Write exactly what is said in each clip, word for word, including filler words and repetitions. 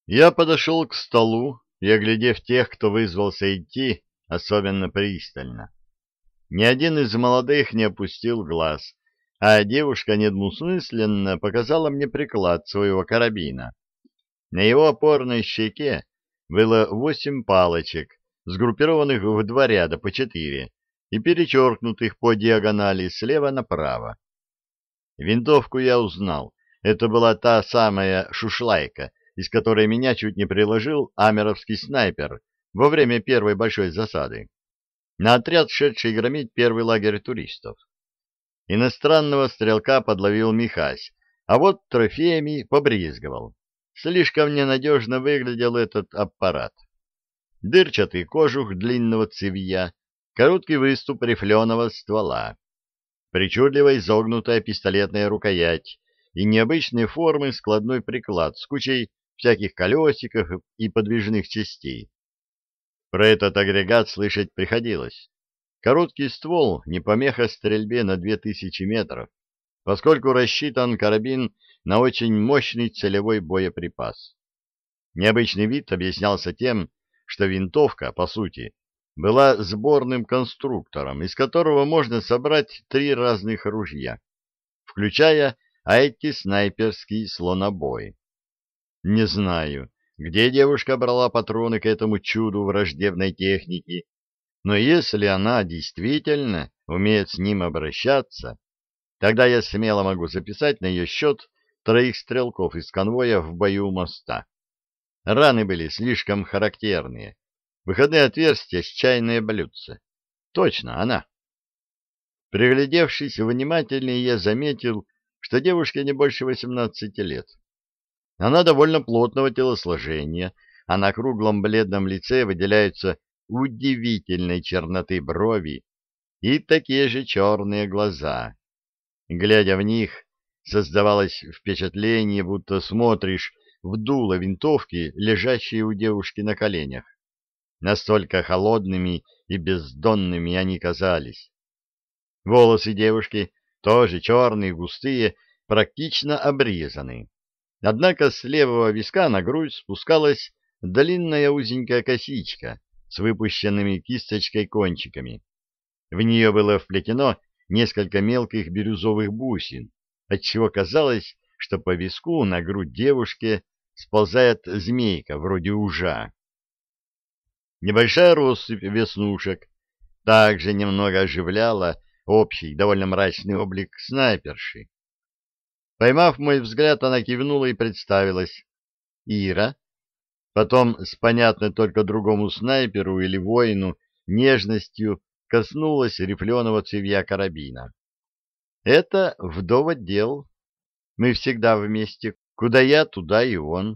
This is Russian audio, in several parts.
Я подошел к столу и, оглядев тех, кто вызвался идти, особенно пристально. Ни один из молодых не опустил глаз, а девушка недвусмысленно показала мне приклад своего карабина. На его опорной щеке было восемь палочек, сгруппированных в два ряда по четыре и перечеркнутых по диагонали слева направо. Винтовку я узнал. Это была та самая шушлайка, из которой меня чуть не приложил амеровский снайпер во время первой большой засады на отряд, шедший громить первый лагерь туристов. Иностранного стрелка подловил Михась, а вот трофеями побрезговал. Слишком ненадежно выглядел этот аппарат. Дырчатый кожух длинного цевья, короткий выступ рифленого ствола, причудливо изогнутая пистолетная рукоять и необычной формы складной приклад с кучей всяких колесиков и подвижных частей. Про этот агрегат слышать приходилось. Короткий ствол не помеха стрельбе на две тысячи метров, поскольку рассчитан карабин на очень мощный целевой боеприпас. Необычный вид объяснялся тем, что винтовка, по сути, была сборным конструктором, из которого можно собрать три разных ружья, включая антиснайперский слонобой. Не знаю, где девушка брала патроны к этому чуду враждебной техники, но если она действительно умеет с ним обращаться, тогда я смело могу записать на ее счет троих стрелков из конвоя в бою у моста. Раны были слишком характерные. Выходные отверстия с чайное блюдце. Точно она. Приглядевшись внимательнее, я заметил, что девушке не больше восемнадцати лет. Она довольно плотного телосложения, а на круглом бледном лице выделяются удивительной черноты брови и такие же черные глаза. Глядя в них, создавалось впечатление, будто смотришь в дуло винтовки, лежащие у девушки на коленях. Настолько холодными и бездонными они казались. Волосы девушки, тоже черные, густые, практично обрезаны. Однако с левого виска на грудь спускалась длинная узенькая косичка с выпущенными кисточкой кончиками. В нее было вплетено несколько мелких бирюзовых бусин, отчего казалось, что по виску на грудь девушки сползает змейка вроде ужа. Небольшая россыпь веснушек также немного оживляла общий, довольно мрачный облик снайперши. Поймав мой взгляд, она кивнула и представилась. Ира. Потом с понятной только другому снайперу или воину нежностью коснулась рифленого цевья карабина. Это вдовотдел. Мы всегда вместе. Куда я, туда и он.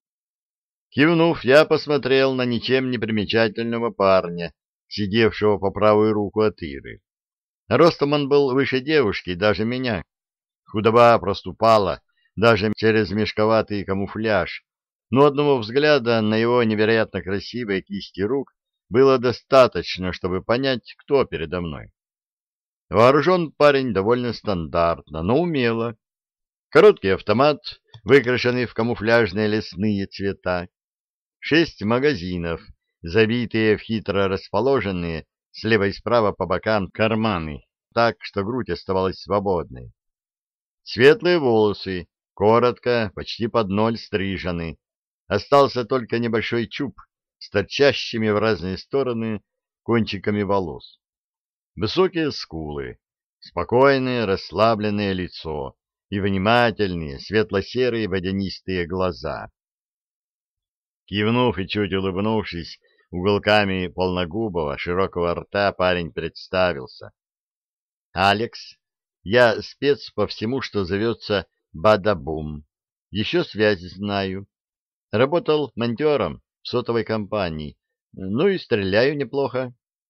Кивнув, я посмотрел на ничем не примечательного парня, сидевшего по правую руку от Иры. Ростом он был выше девушки, даже меня. Худоба проступала даже через мешковатый камуфляж, но одного взгляда на его невероятно красивые кисти рук было достаточно, чтобы понять, кто передо мной. Вооружен парень довольно стандартно, но умело. Короткий автомат, выкрашенный в камуфляжные лесные цвета, шесть магазинов, забитые в хитро расположенные слева и справа по бокам карманы, так, что грудь оставалась свободной. Светлые волосы, коротко, почти под ноль стрижены. Остался только небольшой чуб с торчащими в разные стороны кончиками волос. Высокие скулы, спокойное, расслабленное лицо и внимательные, светло-серые водянистые глаза. Кивнув и чуть улыбнувшись уголками полногубого широкого рта, парень представился. «Алекс. Я спец по всему, что зовется Бадабум. Еще связь знаю. Работал монтером в сотовой компании. Ну и стреляю неплохо.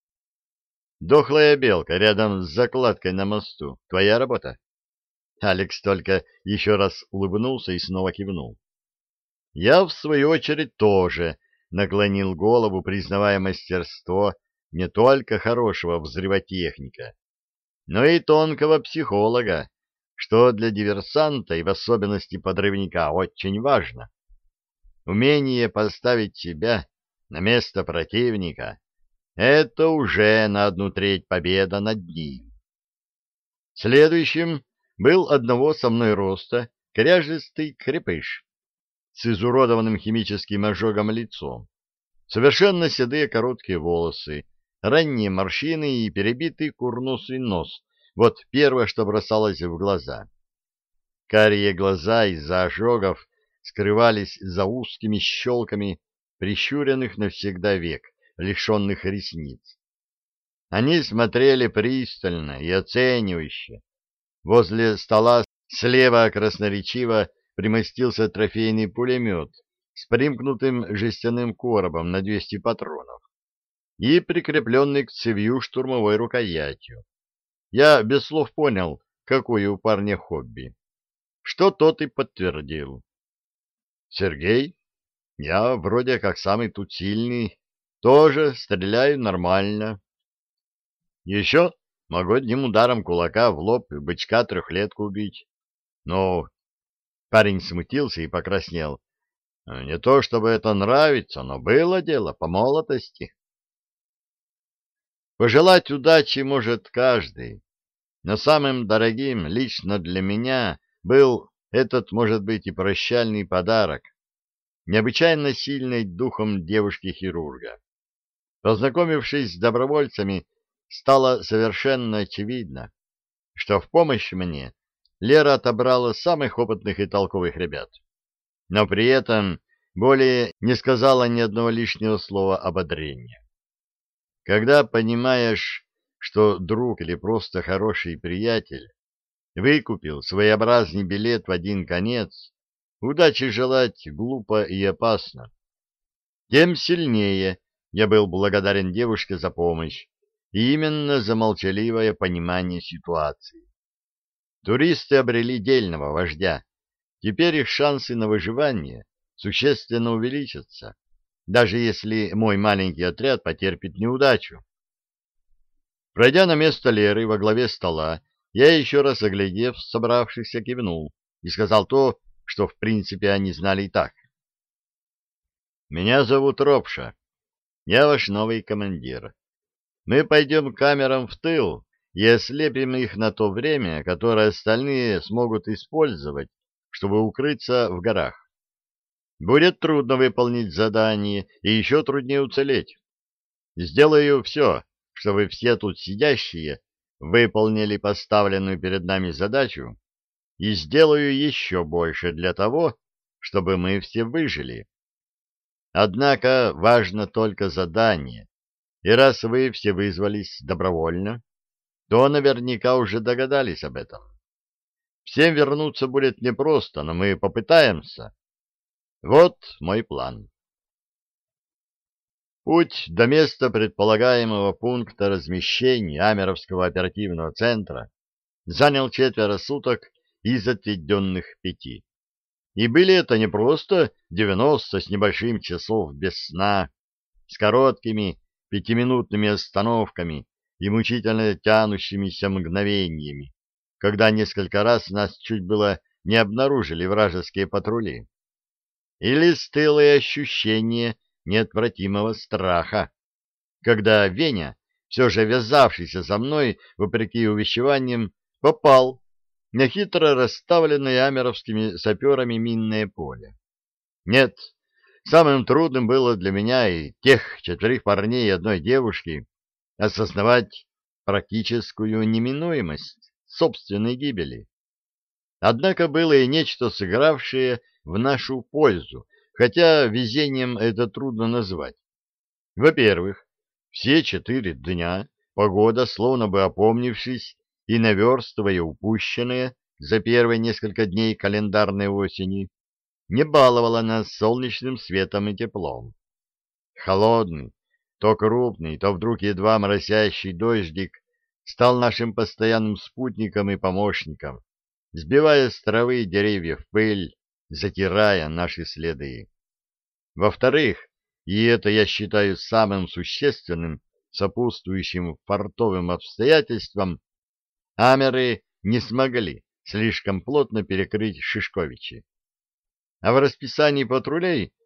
Дохлая белка рядом с закладкой на мосту. Твоя работа?» Алекс только еще раз улыбнулся и снова кивнул. Я, в свою очередь, тоже наклонил голову, признавая мастерство не только хорошего взрывотехника, но и тонкого психолога, что для диверсанта и в особенности подрывника очень важно. умение поставить себя на место противника — это уже на одну треть победа над ним. Следующим был одного со мной роста кряжестый крепыш с изуродованным химическим ожогом лицом, совершенно седые короткие волосы, ранние морщины и перебитый курносый нос — вот первое, что бросалось в глаза. Карие глаза из-за ожогов скрывались за узкими щелками прищуренных навсегда век, лишенных ресниц. Они смотрели пристально и оценивающе. Возле стола слева красноречиво примостился трофейный пулемет с примкнутым жестяным коробом на двести патронов и прикрепленный к цевью штурмовой рукоятью. Я без слов понял, какое у парня хобби, что тот и подтвердил. Сергей, я вроде как самый тут сильный, тоже стреляю нормально. Еще могу одним ударом кулака в лоб бычка трехлетку убить. Но парень смутился и покраснел. Не то чтобы это нравится, но было дело по молодости. Пожелать удачи может каждый, но самым дорогим лично для меня был этот, может быть, и прощальный подарок необычайно сильной духом девушки-хирурга. Познакомившись с добровольцами, стало совершенно очевидно, что в помощь мне Лера отобрала самых опытных и толковых ребят, но при этом более не сказала ни одного лишнего слова ободрения. Когда понимаешь, что друг или просто хороший приятель выкупил своеобразный билет в один конец, удачи желать глупо и опасно. Тем сильнее я был благодарен девушке за помощь, и именно за молчаливое понимание ситуации. Туристы обрели дельного вождя. Теперь их шансы на выживание существенно увеличатся, даже если мой маленький отряд потерпит неудачу. Пройдя на место Леры во главе стола, я еще раз, оглядев собравшихся, кивнул и сказал то, что в принципе они знали и так. «Меня зовут Ропша. Я ваш новый командир. Мы пойдем к камерам в тыл и ослепим их на то время, которое остальные смогут использовать, чтобы укрыться в горах. Будет трудно выполнить задание и еще труднее уцелеть. Сделаю все, чтобы все тут сидящие выполнили поставленную перед нами задачу, и сделаю еще больше для того, чтобы мы все выжили. Однако важно только задание, и раз вы все вызвались добровольно, то наверняка уже догадались об этом. Всем вернуться будет непросто, но мы попытаемся. Вот мой план. Путь до места предполагаемого пункта размещения Амеровского оперативного центра занял четверо суток из отведенных пяти. И были это не просто девяносто с небольшим часов без сна, с короткими пятиминутными остановками и мучительно тянущимися мгновениями, когда несколько раз нас чуть было не обнаружили вражеские патрули. Или стылое ощущение неотвратимого страха, когда Веня, все же вязавшийся за мной, вопреки увещеваниям, попал на хитро расставленное амеровскими саперами минное поле. Нет, самым трудным было для меня и тех четверых парней и одной девушки осознавать практическую неминуемость собственной гибели. Однако было и нечто, сыгравшее в нашу пользу, хотя везением это трудно назвать. Во-первых, все четыре дня погода, словно бы опомнившись и наверстывая упущенное за первые несколько дней календарной осени, не баловала нас солнечным светом и теплом. Холодный, то крупный, то вдруг едва моросящий дождик стал нашим постоянным спутником и помощником, сбивая с травы и деревьев пыль, затирая наши следы. Во-вторых, и это я считаю самым существенным сопутствующим фартовым обстоятельствам, амеры не смогли слишком плотно перекрыть Шишковичи. А в расписании патрулей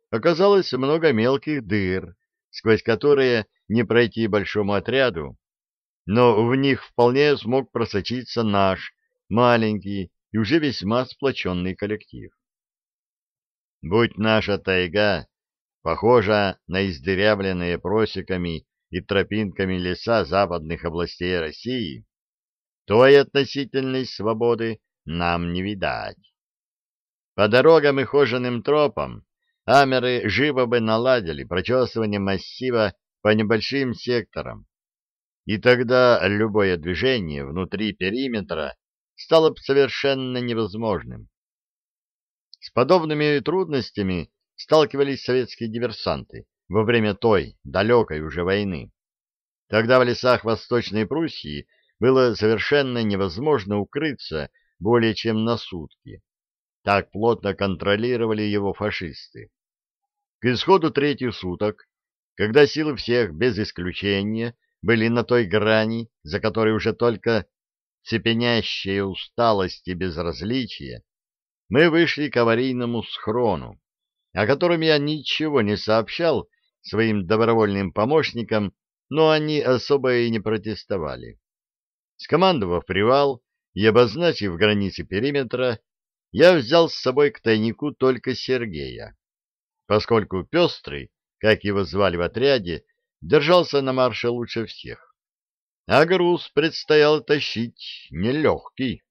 оказалось много мелких дыр, сквозь которые не пройти большому отряду, но в них вполне смог просочиться наш маленький и уже весьма сплоченный коллектив. Будь наша тайга похожа на издырявленные просеками и тропинками леса западных областей России, то и относительной свободы нам не видать. По дорогам и хоженым тропам амеры живо бы наладили прочесывание массива по небольшим секторам, и тогда любое движение внутри периметра стало бы совершенно невозможным. С подобными трудностями сталкивались советские диверсанты во время той, далекой уже войны. Тогда в лесах Восточной Пруссии было совершенно невозможно укрыться более чем на сутки. Так плотно контролировали его фашисты. К исходу третьих суток, когда силы всех, без исключения, были на той грани, за которой уже только цепенящая усталость и безразличие, мы вышли к аварийному схрону, о котором я ничего не сообщал своим добровольным помощникам, но они особо и не протестовали. Скомандовав привал и обозначив границы периметра, я взял с собой к тайнику только Сергея, поскольку Пестрый, как его звали в отряде, держался на марше лучше всех. А груз предстояло тащить нелегкий.